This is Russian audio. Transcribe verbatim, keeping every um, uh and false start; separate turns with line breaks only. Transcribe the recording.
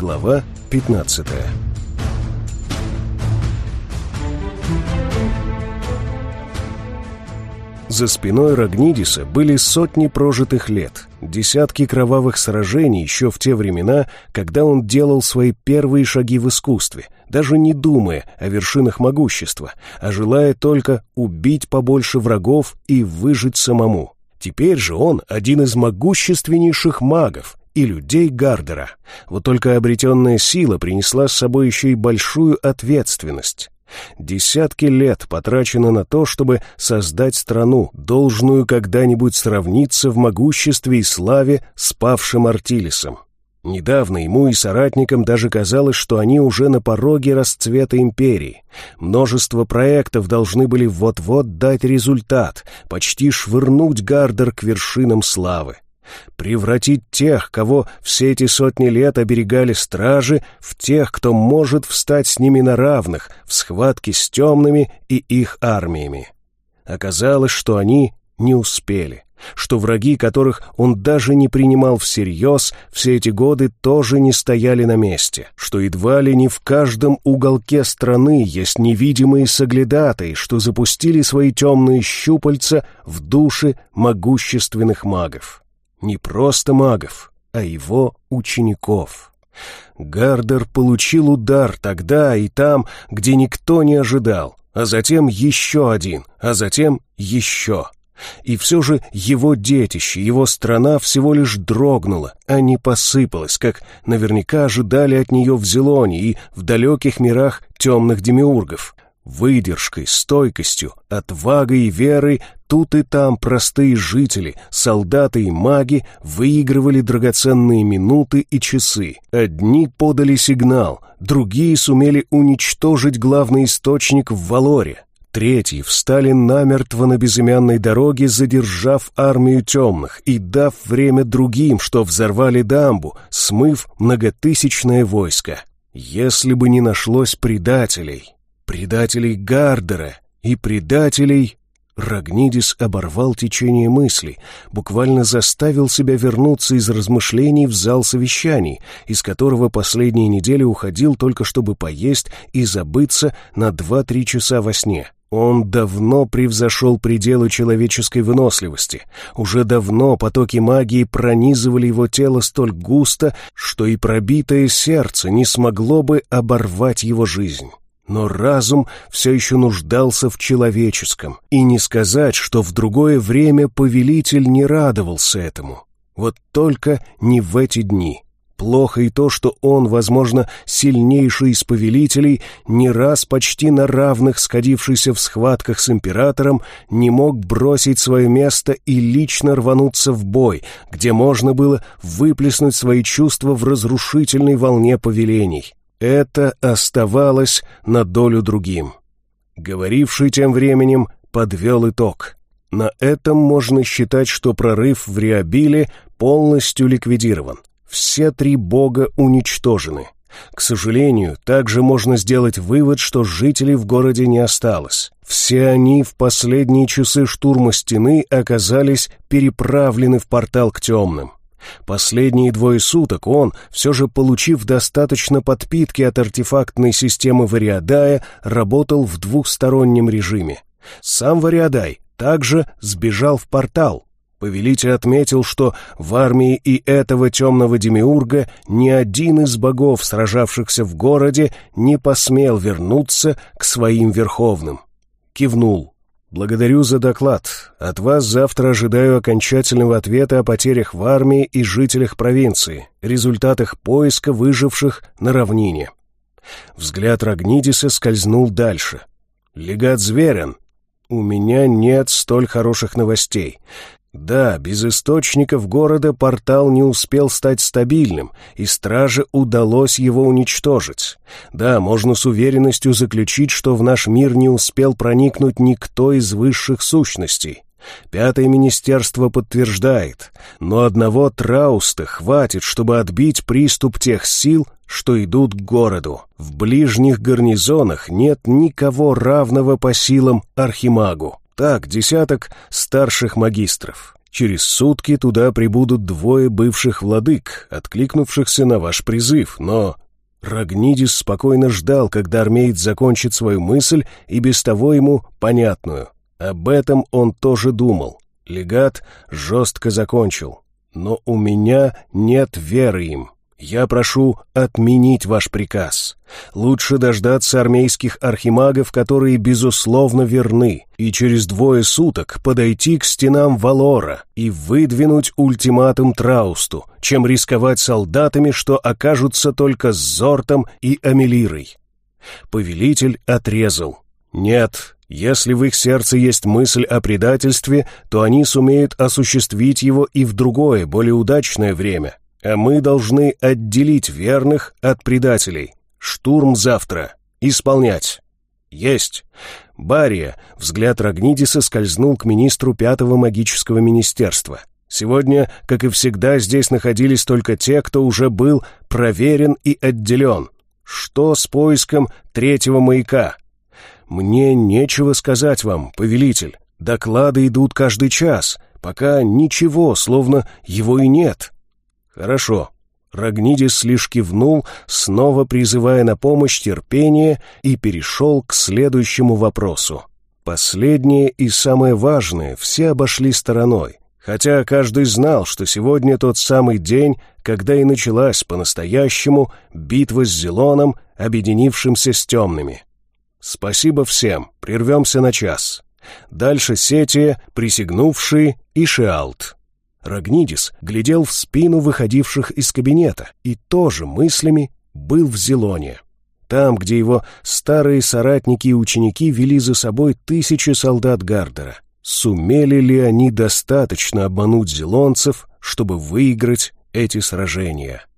Глава пятнадцатая. За спиной Рагнидиса были сотни прожитых лет, десятки кровавых сражений еще в те времена, когда он делал свои первые шаги в искусстве, даже не думая о вершинах могущества, а желая только убить побольше врагов и выжить самому. Теперь же он один из могущественнейших магов и людей Гардера. Вот только обретенная сила принесла с собой еще и большую ответственность. Десятки лет потрачено на то, чтобы создать страну, должную когда-нибудь сравниться в могуществе и славе с павшим Артилисом. Недавно ему и соратникам даже казалось, что они уже на пороге расцвета империи. Множество проектов должны были вот-вот дать результат, почти швырнуть Гардер к вершинам славы. Превратить тех, кого все эти сотни лет оберегали стражи, в тех, кто может встать с ними на равных в схватке с темными и их армиями. Оказалось, что они не успели, что враги, которых он даже не принимал всерьез, все эти годы тоже не стояли на месте, что едва ли не в каждом уголке страны есть невидимые соглядатаи, что запустили свои темные щупальца в души могущественных магов. Не просто магов, а его учеников. Гардер получил удар тогда и там, где никто не ожидал, а затем еще один, а затем еще. И все же его детище, его страна всего лишь дрогнула, а не посыпалась, как наверняка ожидали от нее в Зелоне и в далеких мирах темных демиургов. Выдержкой, стойкостью, отвагой и верой тут и там простые жители, солдаты и маги выигрывали драгоценные минуты и часы. Одни подали сигнал, другие сумели уничтожить главный источник в Валоре. Третьи встали намертво на безымянной дороге, задержав армию темных и дав время другим, что взорвали дамбу, смыв многотысячное войско. Если бы не нашлось предателей... Предателей Гардера и предателей... Рагнидис оборвал течение мыслей, буквально заставил себя вернуться из размышлений в зал совещаний, из которого последние недели уходил только чтобы поесть и забыться на два-три часа во сне. Он давно превзошел пределы человеческой выносливости. Уже давно потоки магии пронизывали его тело столь густо, что и пробитое сердце не смогло бы оборвать его жизнь. Но разум все еще нуждался в человеческом, и не сказать, что в другое время повелитель не радовался этому. Вот только не в эти дни. Плохо и то, что он, возможно, сильнейший из повелителей, не раз почти на равных сходившийся в схватках с императором, не мог бросить свое место и лично рвануться в бой, где можно было выплеснуть свои чувства в разрушительной волне повелений. Это оставалось на долю другим. Говоривший тем временем подвел итог. На этом можно считать, что прорыв в Риабиле полностью ликвидирован. Все три бога уничтожены. К сожалению, также можно сделать вывод, что жителей в городе не осталось. Все они в последние часы штурма стены оказались переправлены в портал к темным. Последние двое суток он, все же получив достаточно подпитки от артефактной системы Вариадая, работал в двухстороннем режиме. Сам Вариадай также сбежал в портал. Повелитель отметил, что в армии и этого темного демиурга ни один из богов, сражавшихся в городе, не посмел вернуться к своим верховным. Кивнул. «Благодарю за доклад. От вас завтра ожидаю окончательного ответа о потерях в армии и жителях провинции, результатах поиска выживших на равнине». Взгляд Рагнидиса скользнул дальше. «Легат Зверин, у меня нет столь хороших новостей. Да, без источников города портал не успел стать стабильным, и страже удалось его уничтожить. Да, можно с уверенностью заключить, что в наш мир не успел проникнуть никто из высших сущностей. Пятое министерство подтверждает, но одного Трауста хватит, чтобы отбить приступ тех сил, что идут к городу. В ближних гарнизонах нет никого равного по силам архимагу. Так, десяток старших магистров. Через сутки туда прибудут двое бывших владык, откликнувшихся на ваш призыв, но...» Рогнидис спокойно ждал, когда армеец закончит свою мысль, и без того ему понятную. Об этом он тоже думал. Легат жестко закончил. «Но у меня нет веры им. Я прошу отменить ваш приказ. Лучше дождаться армейских архимагов, которые, безусловно, верны, и через двое суток подойти к стенам Валора и выдвинуть ультиматум Траусту, чем рисковать солдатами, что окажутся только с Зортом и Амелирой». Повелитель отрезал. «Нет, если в их сердце есть мысль о предательстве, то они сумеют осуществить его и в другое, более удачное время. А мы должны отделить верных от предателей. Штурм завтра. Исполнять». «Есть». Бария, взгляд Рогнидиса скользнул к министру пятого магического министерства. Сегодня, как и всегда, здесь находились только те, кто уже был проверен и отделен. Что с поиском третьего маяка? «Мне нечего сказать вам, повелитель. Доклады идут каждый час. Пока ничего, словно его и нет». «Хорошо». Рогнидис лишь кивнул, снова призывая на помощь терпение, и перешел к следующему вопросу. Последнее и самое важное все обошли стороной, хотя каждый знал, что сегодня тот самый день, когда и началась по-настоящему битва с Зелоном, объединившимся с темными. «Спасибо всем, прервемся на час. Дальше Сетия, присягнувшие и Шиалт». Рогнидис глядел в спину выходивших из кабинета и тоже мыслями был в Зелоне. Там, где его старые соратники и ученики вели за собой тысячи солдат Гардера. Сумели ли они достаточно обмануть зелонцев, чтобы выиграть эти сражения?